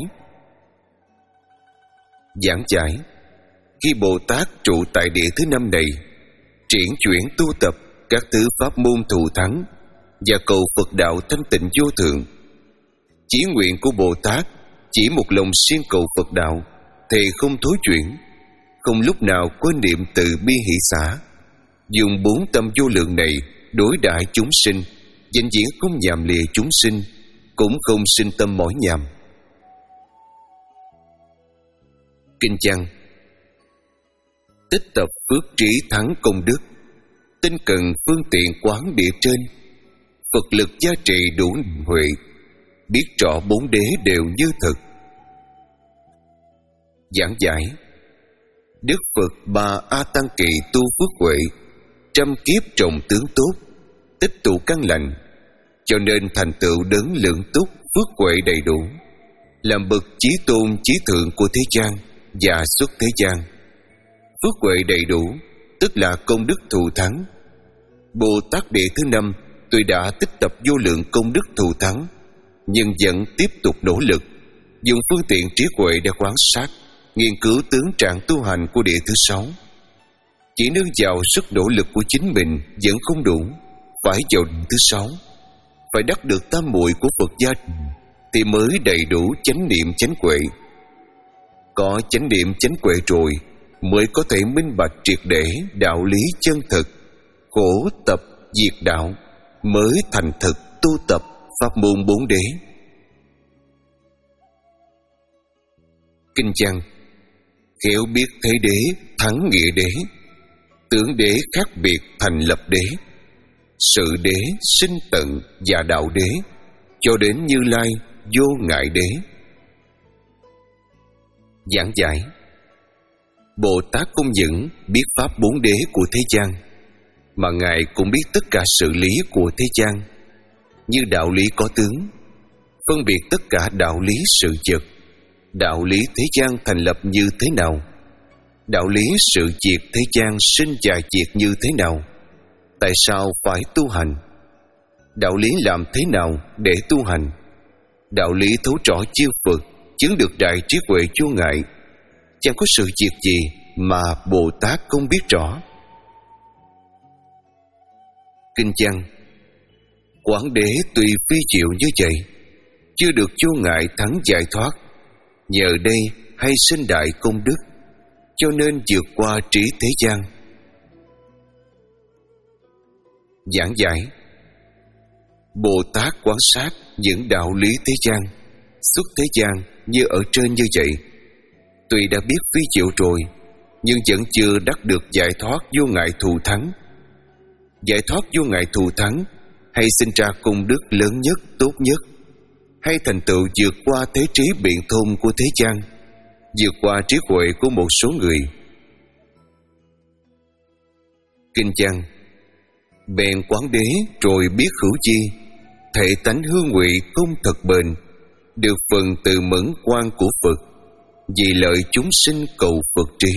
Giảng giải: khi Bồ Tát trụ tại địa thứ năm này, triển chuyển tu tập các thứ pháp môn thù thắng và cầu Phật đạo thanh tịnh vô thượng, chí nguyện của Bồ Tát chỉ một lòng siêng cầu Phật đạo, thì không thối chuyển, không lúc nào quên niệm từ bi hỷ xả, dùng bốn tâm vô lượng này đối đãi chúng sinh, vĩnh viễn không nhàm lìa chúng sinh, cũng không sinh tâm mỏi nhàm. Kinh văn: tích tập phước trí thắng công đức, tinh cần phương tiện quán địa trên, Phật lực gia trì đủ huệ, biết rõ bốn đế đều như thực. Giảng giải: Đức Phật Ba A Tăng Kỳ tu phước huệ, trăm kiếp trồng tướng tốt, tích tụ căn lành, cho nên thành tựu đấng lượng túc phước huệ đầy đủ, làm bậc chí tôn chí thượng của thế gian và xuất thế gian. Phước huệ đầy đủ tức là công đức thù thắng. Bồ Tát địa thứ năm tuy đã tích tập vô lượng công đức thù thắng, nhưng vẫn tiếp tục nỗ lực, dùng phương tiện trí huệ để quan sát, nghiên cứu tướng trạng tu hành của địa thứ sáu. Chỉ nương vào sức nỗ lực của chính mình vẫn không đủ, phải vào địa thứ sáu, phải đắc được tam muội của Phật gia thì mới đầy đủ chánh niệm chánh huệ. Có chánh niệm chánh huệ rồi mới có thể minh bạch triệt để đạo lý chân thực, khổ tập diệt đạo, mới thành thực tu tập pháp môn bốn đế. Kinh văn: khéo biết thế đế thắng nghĩa đế, tướng đế khác biệt thành lập đế, sự đế sinh tận và đạo đế, cho đến Như Lai vô ngại đế. Giảng giải: Bồ Tát không những biết pháp bốn đế của thế gian, mà Ngài cũng biết tất cả sự lý của thế gian, như đạo lý có tướng, phân biệt tất cả đạo lý sự vật, đạo lý thế gian thành lập như thế nào? Đạo lý sự diệt thế gian sinh và diệt như thế nào? Tại sao phải tu hành? Đạo lý làm thế nào để tu hành? Đạo lý thấu rõ chư Phật, chứng được đại trí huệ vô ngại. Chẳng có sự việc gì mà Bồ Tát không biết rõ. Kinh văn: Quán đế tùy phi diệu như vậy, chưa được vô ngại thắng giải thoát. Nhờ đây hay sinh đại công đức, cho nên vượt qua trí thế gian. Giảng giải: Bồ Tát quan sát những đạo lý thế gian, xuất thế gian như ở trên như vậy. Tuy đã biết phi diệu rồi, nhưng vẫn chưa đắc được giải thoát vô ngại thù thắng. Giải thoát vô ngại thù thắng hay sinh ra công đức lớn nhất, tốt nhất, hay thành tựu vượt qua thế trí biện thôn của thế gian, vượt qua trí huệ của một số người. Kinh văn: Bèn quán đế rồi biết hữu chi, thể tánh hương ngụy không thật bền, được phần từ mẫn quan của Phật, vì lợi chúng sinh cầu Phật trí.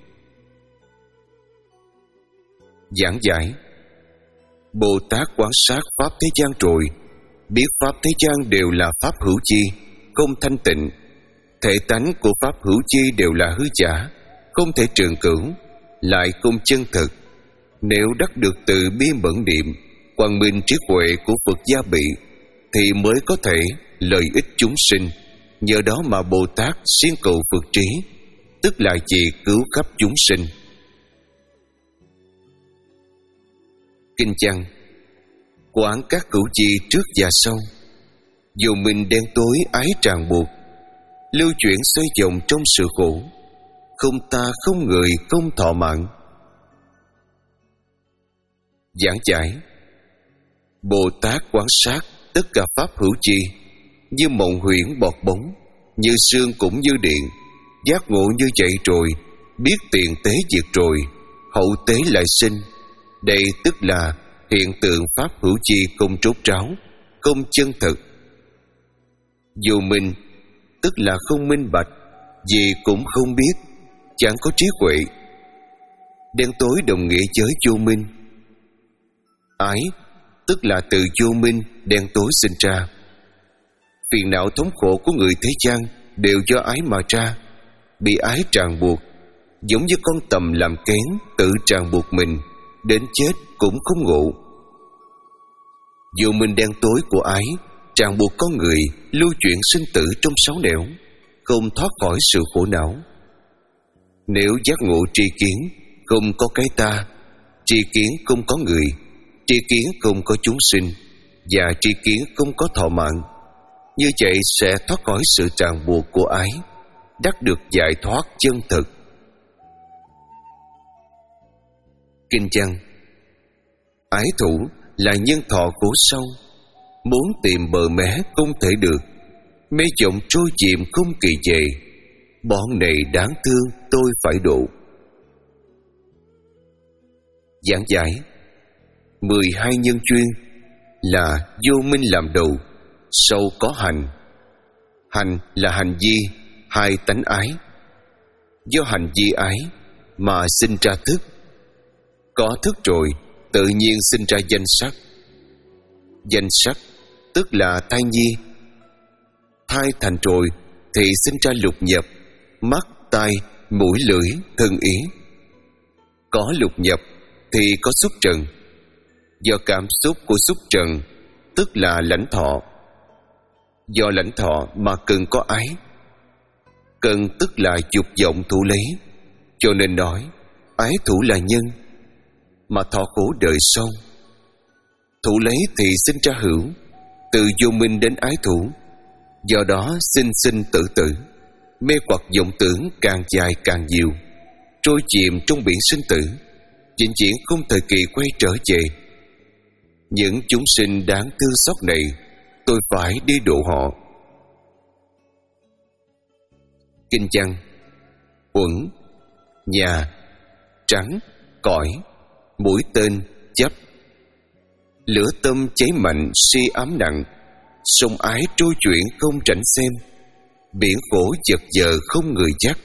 Giảng giải: Bồ Tát quan sát pháp thế gian rồi, biết pháp thế gian đều là pháp hữu chi, không thanh tịnh. Thể tánh của pháp hữu chi đều là hư giả, không thể trường cửu, lại không chân thực. Nếu đắc được từ bi mẫn niệm, quang minh trí huệ của Phật gia bị, thì mới có thể lợi ích chúng sinh. Nhờ đó mà Bồ Tát siêng cầu Phật trí, tức là vì cứu khắp chúng sinh. Kinh văn: Quán các cửu chi trước và sau, dù mình đen tối ái tràn buộc, lưu chuyển xoay vòng trong sự khổ, không ta không người không thọ mạng. Giảng giải: Bồ Tát quan sát tất cả pháp hữu chi, như mộng huyễn bọt bóng, như sương cũng như điện. Giác ngộ như vậy rồi, biết tiền tế diệt rồi, hậu tế lại sinh. Đây tức là hiện tượng pháp hữu chi không trốt ráo, không chân thực. Vô minh tức là không minh bạch, gì cũng không biết, chẳng có trí huệ. Đen tối đồng nghĩa với vô minh. Ái tức là từ vô minh đen tối sinh ra. Phiền não thống khổ của người thế gian đều do ái mà ra, bị ái ràng buộc, giống như con tầm làm kén tự ràng buộc mình, đến chết cũng không ngộ. Vô minh đen tối của ái ràng buộc con người lưu chuyển sinh tử trong sáu nẻo, không thoát khỏi sự khổ não. Nếu giác ngộ tri kiến, không có cái ta, tri kiến không có người, tri kiến không có chúng sinh, và tri kiến không có thọ mạng, như vậy sẽ thoát khỏi sự ràng buộc của ái, đắc được giải thoát chân thực. Kinh văn: Ái thủ là nhân thọ khổ sâu, muốn tìm bờ mé không thể được, mê vọng trôi chìm không kỳ về, bọn này đáng thương tôi phải độ. Giảng giải: Mười hai nhân duyên là vô minh làm đầu, sau có hành. Hành là hành vi, hai tánh ái. Do hành vi ái mà sinh ra thức. Có thức rồi, tự nhiên sinh ra danh sắc. Danh sắc tức là thai nhi. Thai thành rồi thì sinh ra lục nhập, mắt, tai, mũi, lưỡi, thân ý. Có lục nhập thì có xúc trần. Do cảm xúc của xúc trần tức là lãnh thọ. Do lãnh thọ mà cần có ái. Cần tức là dục vọng thủ lấy, cho nên nói ái thủ là nhân, mà thọ khổ đời sau. Thủ lấy thì sinh ra hữu, từ vô minh đến ái thủ. Do đó sinh sinh tử tử, mê hoặc vọng tưởng càng dài càng nhiều, trôi chìm trong biển sinh tử, vĩnh viễn không thời kỳ quay trở về. Những chúng sinh đáng thương xót này, tôi phải đi độ họ. Kinh văn: Uẩn, nhà, trắng, cõi, mũi tên, chấp. Lửa tâm cháy mạnh si ám nặng, sông ái trôi chuyển không rảnh xem. biển khổ chật giờ không người chắc.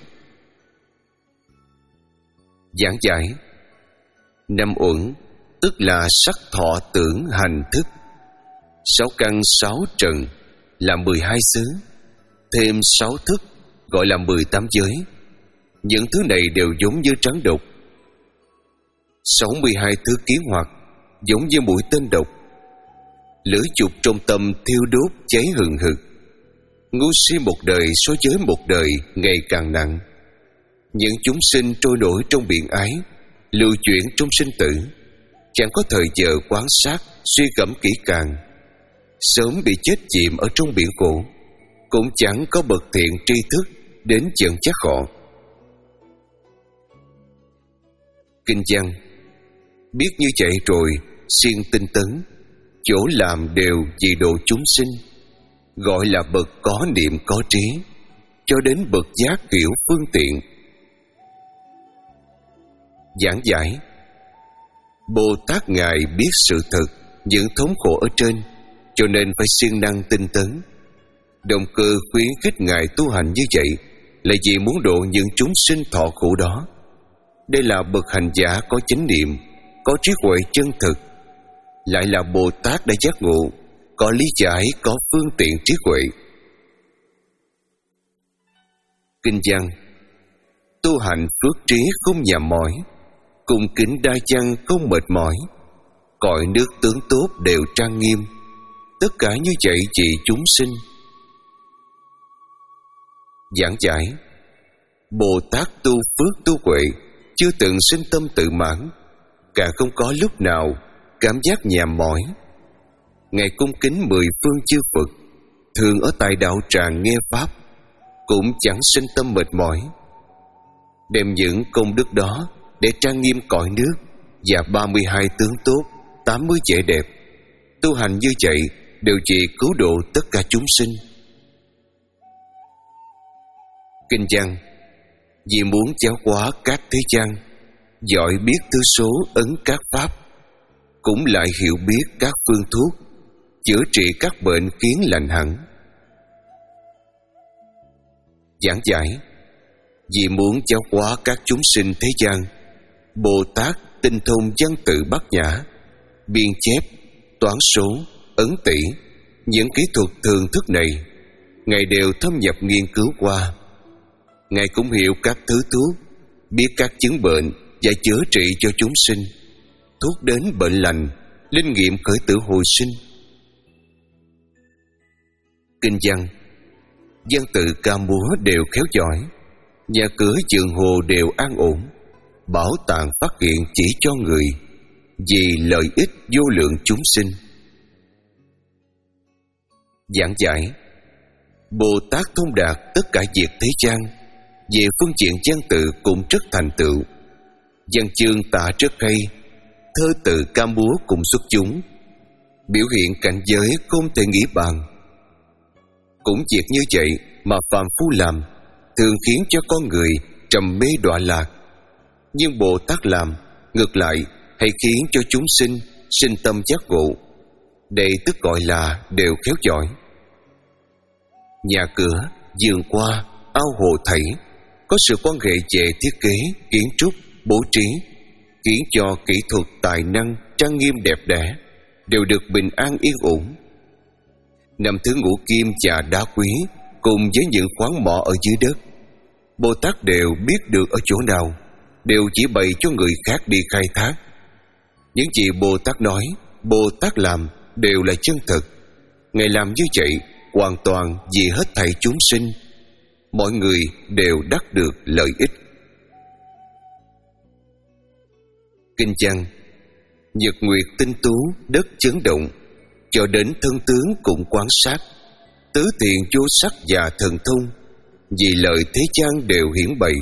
Giảng giải: năm uẩn tức là sắc thọ tưởng hành thức. Sáu căn sáu trần là mười hai xứ, thêm sáu thức gọi là mười tám giới. Những thứ này đều giống như rắn độc. Sáu mươi hai thứ kiến hoạt giống như mũi tên độc. Lửa dục trong tâm thiêu đốt cháy hừng hực. Ngu si một đời so với một đời ngày càng nặng. Những chúng sinh trôi nổi trong biển ái, lưu chuyển trong sinh tử, chẳng có thời giờ quan sát suy gẫm kỹ càng, sớm bị chết chìm ở trong biển khổ, cũng chẳng có bậc thiện tri thức đến dẫn dắt họ. Kinh văn: biết như vậy rồi siêng tinh tấn, chỗ làm đều vì độ chúng sinh, gọi là bậc có niệm có trí, cho đến bậc giác hiểu phương tiện. Giảng giải: Bồ Tát Ngài biết sự thật những thống khổ ở trên, cho nên phải siêng năng tinh tấn. Động cơ khuyến khích Ngài tu hành như vậy là vì muốn độ những chúng sinh thọ khổ đó. Đây là bậc hành giả có chánh niệm, có trí huệ chân thực, lại là Bồ Tát đã giác ngộ, có lý giải, có phương tiện trí huệ. Kinh văn: tu hành phước trí không nhàm mỏi, cung kính đa văn không mệt mỏi, cõi nước tướng tốt đều trang nghiêm, tất cả như vậy vì chúng sinh. Giảng giải: Bồ Tát tu phước tu huệ chưa từng sinh tâm tự mãn, càng không có lúc nào cảm giác nhàm mỏi. Ngài cung kính mười phương chư Phật, thường ở tại đạo tràng nghe pháp, cũng chẳng sinh tâm mệt mỏi. Đem những công đức đó để trang nghiêm cõi nước và ba mươi hai tướng tốt, tám mươi vẻ đẹp. Tu hành như vậy đều vì cứu độ tất cả chúng sinh. Kinh văn: vì muốn giáo hóa các thế gian, giỏi biết thứ số ấn các pháp, cũng lại hiểu biết các phương thuốc, chữa trị các bệnh khiến lành hẳn. Giảng giải: vì muốn giáo hóa các chúng sinh thế gian, Bồ Tát tinh thông văn tự bát nhã, biên chép, toán số, ấn tỷ. Những kỹ thuật thường thức này Ngài đều thâm nhập nghiên cứu qua. Ngài cũng hiểu các thứ thuốc, biết các chứng bệnh và chữa trị cho chúng sinh, thuốc đến bệnh lành, linh nghiệm khởi tử hồi sinh. Kinh văn: văn tự ca múa đều khéo giỏi, nhà cửa giường hồ đều an ổn, bảo tàng phát hiện chỉ cho người, vì lợi ích vô lượng chúng sinh. Giảng giải: Bồ Tát thông đạt tất cả việc thế gian, về phương diện văn tự cũng rất thành tựu. Văn chương tả rất hay, thơ từ ca múa cũng xuất chúng, biểu hiện cảnh giới không thể nghĩ bàn. Cũng việc như vậy mà phàm phu làm, thường khiến cho con người trầm mê đọa lạc. Nhưng Bồ Tát làm ngược lại, hay khiến cho chúng sinh sinh tâm giác ngộ. Đây tức gọi là đều khéo giỏi. Nhà cửa, vườn hoa, ao hồ thảy có sự quan hệ về thiết kế, kiến trúc, bố trí, khiến cho kỹ thuật, tài năng, trang nghiêm đẹp đẽ đều được bình an yên ổn. Năm thứ ngũ kim và đá quý cùng với những khoáng mỏ ở dưới đất, Bồ Tát đều biết được ở chỗ nào, đều chỉ bày cho người khác đi khai thác. Những gì Bồ Tát nói, Bồ Tát làm đều là chân thật. Ngài làm như vậy hoàn toàn vì hết thảy chúng sinh, mọi người đều đắc được lợi ích. Kinh văn: nhật nguyệt tinh tú, đất chấn động, cho đến thân tướng cũng quan sát, tứ thiện vô sắc và thần thông, vì lợi thế gian đều hiển bày.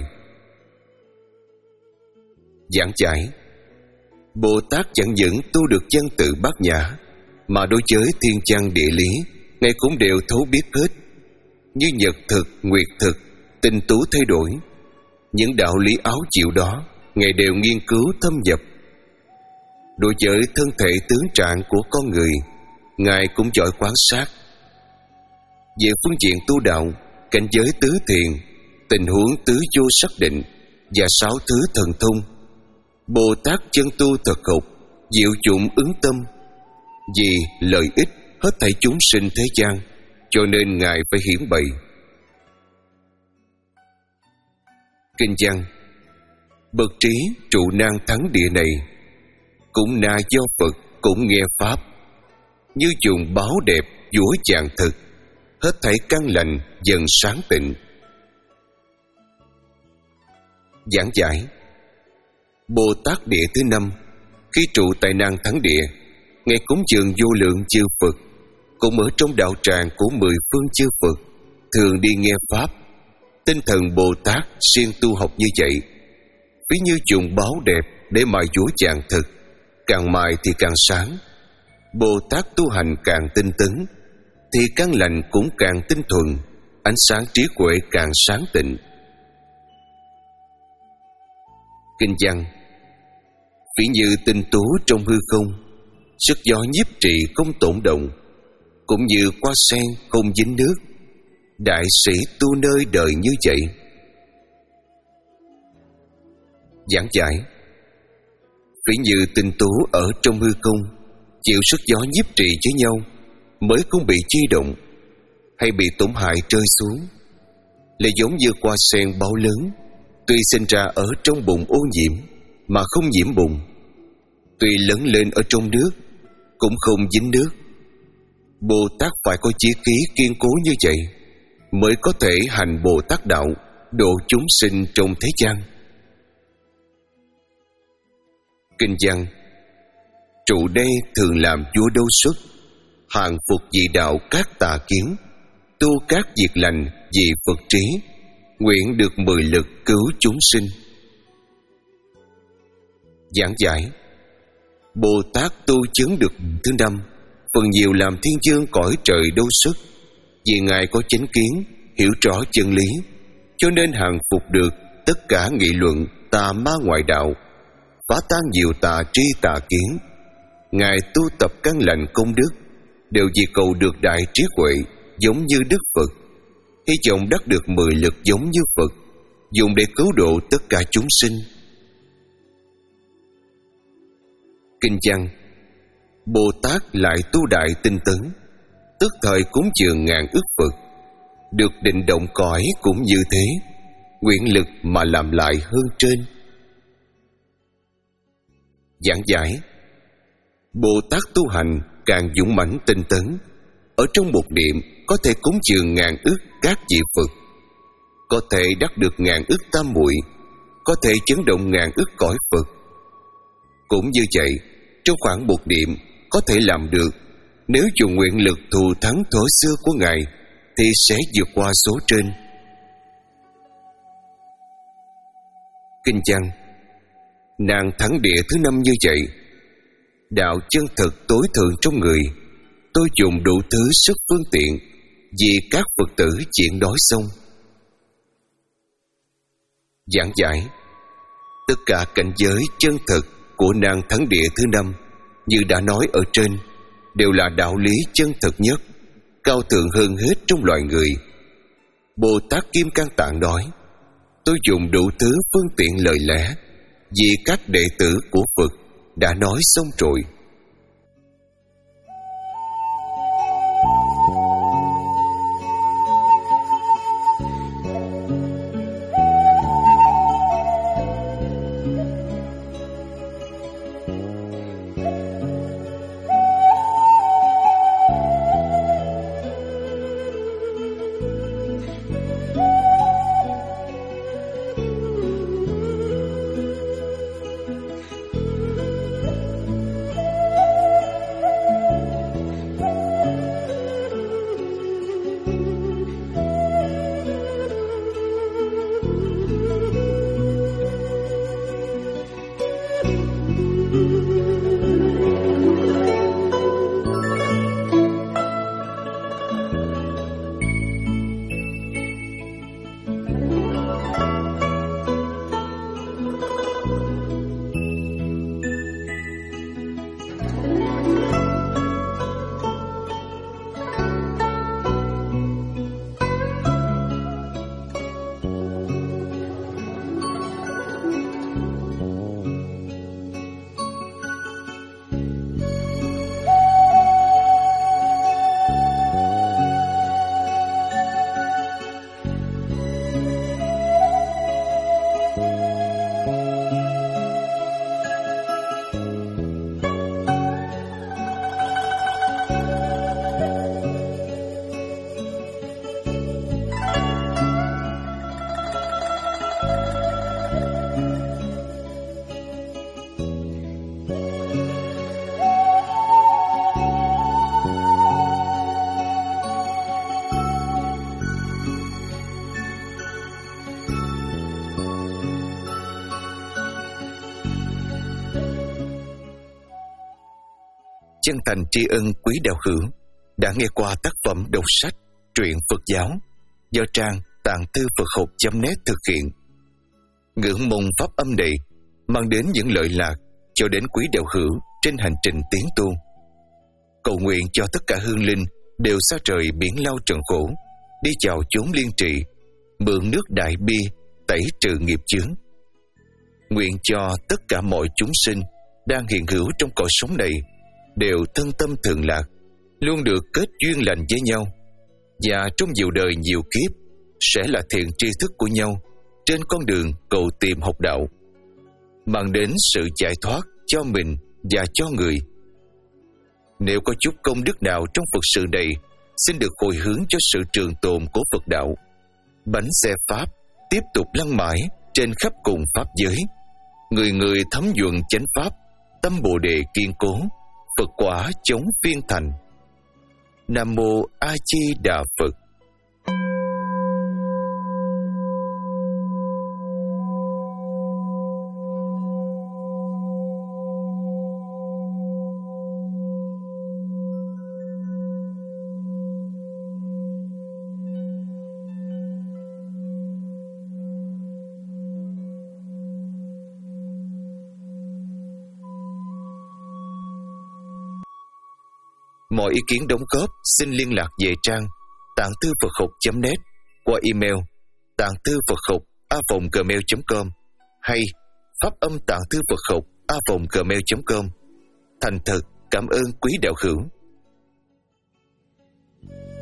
Giảng giải: Bồ Tát chẳng những tu được văn tự bát nhã, mà đối với thiên văn địa lý, Ngài cũng đều thấu biết hết. Như nhật thực, nguyệt thực, tinh tú thay đổi, những đạo lý áo chịu đó Ngài đều nghiên cứu thâm nhập. Đối với thân thể tướng trạng của con người, Ngài cũng giỏi quan sát. Về phương diện tu đạo, cảnh giới tứ thiền, tình huống tứ vô xác định và sáu thứ thần thông. Bồ Tát chân tu thật học, diệu dụng ứng tâm. Vì lợi ích hết thảy chúng sinh thế gian, cho nên Ngài phải hiển bày. Kinh văn: bậc trí trụ nan thắng địa này, cũng na do Phật cũng nghe pháp, như dùng báo đẹp dũa chàng thực, hết thảy căn lành dần sáng tịnh. Giảng giải: Bồ Tát địa thứ năm khi trụ tại nan thắng địa, Ngài cúng dường vô lượng chư Phật, cũng ở trong đạo tràng của mười phương chư Phật, thường đi nghe pháp. Tinh thần Bồ Tát siêng tu học như vậy, ví như dùng báo đẹp để mài dũa chàng thực, càng mài thì càng sáng. Bồ Tát tu hành càng tinh tấn, thì căn lành cũng càng tinh thuần, ánh sáng trí huệ càng sáng tịnh. Kinh văn: ví như tinh tú trong hư không, sức gió nhiếp trị không tổn động, cũng như hoa sen không dính nước. Đại sĩ tu nơi đời như vậy. Giảng giải: ví như tinh tú ở trong hư không, chịu sức gió nhiếp trị với nhau, mới không bị chi động hay bị tổn hại rơi xuống. Là giống như hoa sen bao lớn, tuy sinh ra ở trong bùn ô nhiễm mà không nhiễm bùn, tuy lớn lên ở trong nước cũng không dính nước. Bồ Tát phải có chí khí kiên cố như vậy, mới có thể hành Bồ Tát đạo, độ chúng sinh trong thế gian. Kinh văn: trụ đây thường làm vua đâu xuất, hàng phục dị đạo các tà kiến, tu các việc lành vì Phật trí, nguyện được mười lực cứu chúng sinh. Giảng giải: Bồ Tát tu chứng được thứ năm, phần nhiều làm thiên vương cõi trời đâu xuất, vì Ngài có chánh kiến, hiểu rõ chân lý, cho nên hàng phục được tất cả nghị luận tà ma ngoại đạo, phá tan nhiều tà tri tà kiến. Ngài tu tập căn lành công đức, đều vì cầu được đại trí huệ giống như Đức Phật, hy vọng đắc được mười lực giống như Phật, dùng để cứu độ tất cả chúng sinh. Kinh văn: Bồ Tát lại tu đại tinh tấn, tức thời cúng dường ngàn ức Phật, được định động cõi cũng như thế, nguyện lực mà làm lại hơn trên. Giảng giải: Bồ Tát tu hành càng dũng mãnh tinh tấn, ở trong một niệm có thể cúng dường ngàn ức các vị Phật, có thể đắc được ngàn ức tam muội, có thể chấn động ngàn ức cõi Phật. Cũng như vậy, trong khoảng một niệm có thể làm được. Nếu dùng nguyện lực thù thắng thuở xưa của Ngài, thì sẽ vượt qua số trên. Kinh văn: nàng thắng địa thứ năm như vậy, đạo chân thực tối thượng trong người, tôi dùng đủ thứ sức phương tiện, vì các Phật tử chuyện nói xong. Giảng giải: tất cả cảnh giới chân thực của nàng thắng địa thứ năm, như đã nói ở trên, đều là đạo lý chân thực nhất, cao thượng hơn hết trong loài người. Bồ Tát Kim Cang Tạng nói: tôi dùng đủ thứ phương tiện lời lẽ, vì các đệ tử của Phật đã nói xong rồi. chân thành tri ân quý đạo hữu đã nghe qua tác phẩm đọc sách truyện Phật giáo do trang tạng thư Phật học chấm net thực hiện. Ngưỡng mong pháp âm này mang đến những lợi lạc cho đến quý đạo hữu trên hành trình tiến tu. Cầu nguyện cho tất cả hương linh đều xa trời biển lao trần khổ, đi chào chốn liên trì, mượn nước đại bi tẩy trừ nghiệp chướng. Nguyện cho tất cả mọi chúng sinh đang hiện hữu trong cõi sống này đều thân tâm thường lạc, luôn được kết duyên lành với nhau, và trong nhiều đời nhiều kiếp sẽ là thiện tri thức của nhau trên con đường cầu tìm học đạo, mang đến sự giải thoát cho mình và cho người. Nếu có chút công đức nào trong Phật sự này, xin được hồi hướng cho sự trường tồn của Phật đạo. Bánh xe Pháp tiếp tục lăn mãi trên khắp cùng Pháp giới, người người thấm nhuận chánh Pháp, tâm Bồ Đề kiên cố, Phật quả chống phiên thành. Nam Mô A Di Đà Phật. Mọi ý kiến đóng góp xin liên lạc về trang tạng thư Phật học chấm net qua email tạng thư Phật học a vòng gmail chấm com hay pháp âm tạng thư Phật học a vòng gmail chấm com. Thành thật cảm ơn quý đạo hữu.